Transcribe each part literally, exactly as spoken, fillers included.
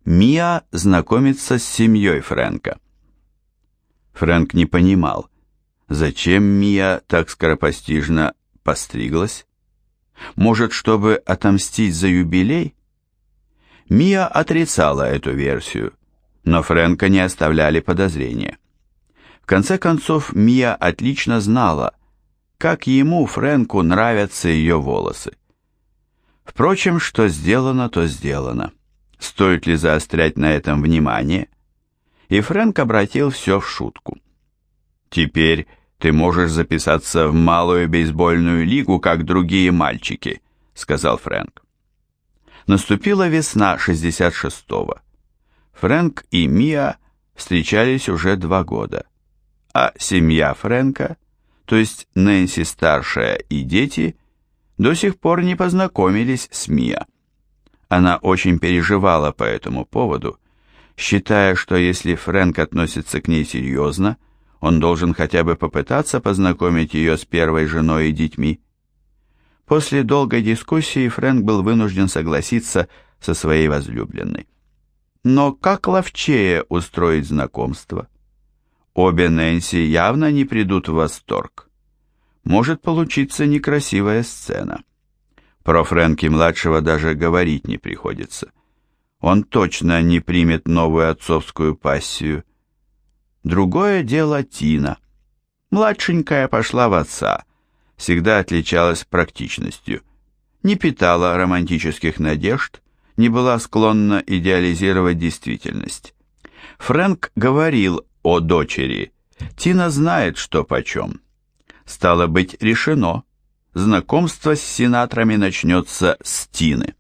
Мия знакомится с семьей Фрэнка. Фрэнк не понимал, зачем Мия так скоропостижно постриглась? Может, чтобы отомстить за юбилей? Мия отрицала эту версию, но Фрэнка не оставляли подозрения. В конце концов, Мия отлично знала, как ему, Фрэнку, нравятся ее волосы. Впрочем, что сделано, то сделано. Стоит ли заострять на этом внимание? И Фрэнк обратил все в шутку. «Теперь ты можешь записаться в малую бейсбольную лигу, как другие мальчики», — сказал Фрэнк. Наступила весна шестьдесят шестого. Фрэнк и Мия встречались уже два года, а семья Фрэнка, то есть Нэнси-старшая и дети, до сих пор не познакомились с Мия. Она очень переживала по этому поводу, считая, что если Фрэнк относится к ней серьезно, он должен хотя бы попытаться познакомить ее с первой женой и детьми. После долгой дискуссии Фрэнк был вынужден согласиться со своей возлюбленной. Но как ловчее устроить знакомство? Обе Нэнси явно не придут в восторг. Может получиться некрасивая сцена. Про Фрэнки-младшего даже говорить не приходится. Он точно не примет новую отцовскую пассию. Другое дело Тина. Младшенькая пошла в отца, всегда отличалась практичностью, не питала романтических надежд, не была склонна идеализировать действительность. Фрэнк говорил о дочери. Тина знает, что почем. Стало быть, решено. Знакомство с сенаторами начнется с Тины.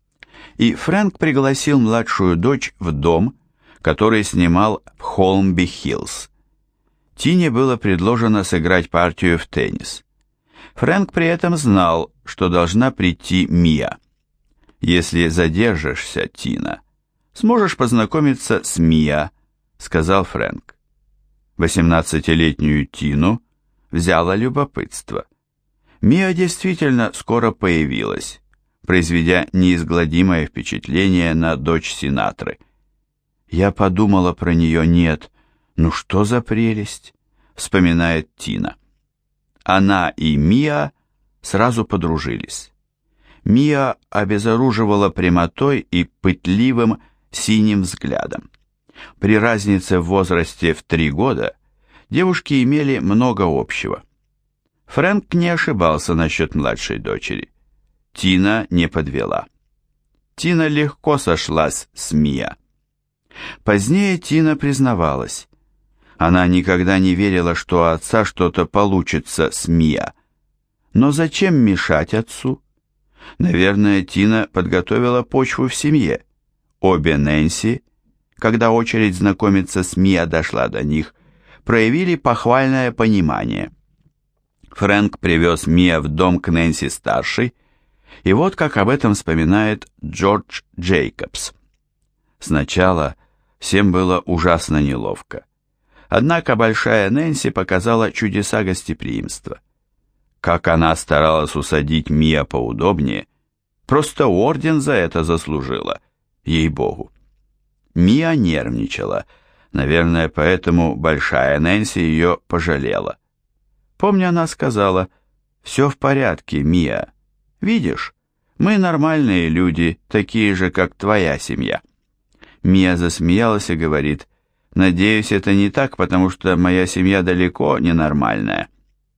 И Фрэнк пригласил младшую дочь в дом, который снимал в Холмби-Хиллз. Тине было предложено сыграть партию в теннис. Фрэнк при этом знал, что должна прийти Мия. «Если задержишься, Тина, сможешь познакомиться с Мия», — сказал Фрэнк. Восемнадцатилетнюю Тину взяло любопытство. Мия действительно скоро появилась, произведя неизгладимое впечатление на дочь сенаторы. «Я подумала про нее, нет, ну что за прелесть», — вспоминает Тина. Она и Мия сразу подружились. Мия обезоруживала прямотой и пытливым синим взглядом. При разнице в возрасте в три года девушки имели много общего. Фрэнк не ошибался насчет младшей дочери. Тина не подвела. Тина легко сошлась с Мия. Позднее Тина признавалась. Она никогда не верила, что у отца что-то получится с Мия. Но зачем мешать отцу? Наверное, Тина подготовила почву в семье. Обе Нэнси, когда очередь знакомиться с Мия дошла до них, проявили похвальное понимание. Фрэнк привез Мия в дом к Нэнси-старшей, и вот как об этом вспоминает Джордж Джейкобс. Сначала всем было ужасно неловко. Однако большая Нэнси показала чудеса гостеприимства. Как она старалась усадить Мия поудобнее, просто орден за это заслужила, ей-богу. Мия нервничала, наверное, поэтому большая Нэнси ее пожалела. Помню, она сказала: «Все в порядке, Мия. Видишь, мы нормальные люди, такие же, как твоя семья». Мия засмеялась и говорит: «Надеюсь, это не так, потому что моя семья далеко не нормальная».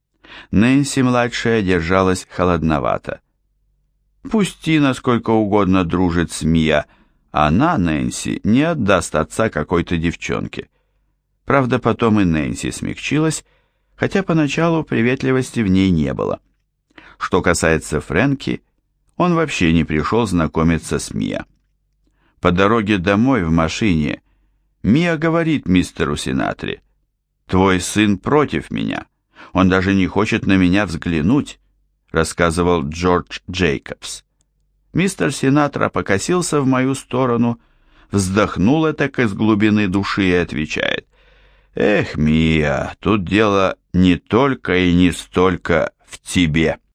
Нэнси-младшая держалась холодновато. Пусть Тина сколько угодно дружит с Мия, она, Нэнси, не отдаст отца какой-то девчонке. Правда, потом и Нэнси смягчилась, хотя поначалу приветливости в ней не было. Что касается Фрэнки, он вообще не пришел знакомиться с Мия. По дороге домой в машине Мия говорит мистеру Синатре: «Твой сын против меня, он даже не хочет на меня взглянуть», рассказывал Джордж Джейкобс. Мистер Синатра покосился в мою сторону, вздохнул этак из глубины души и отвечает: «Эх, Мия, тут дело не только и не столько в тебе».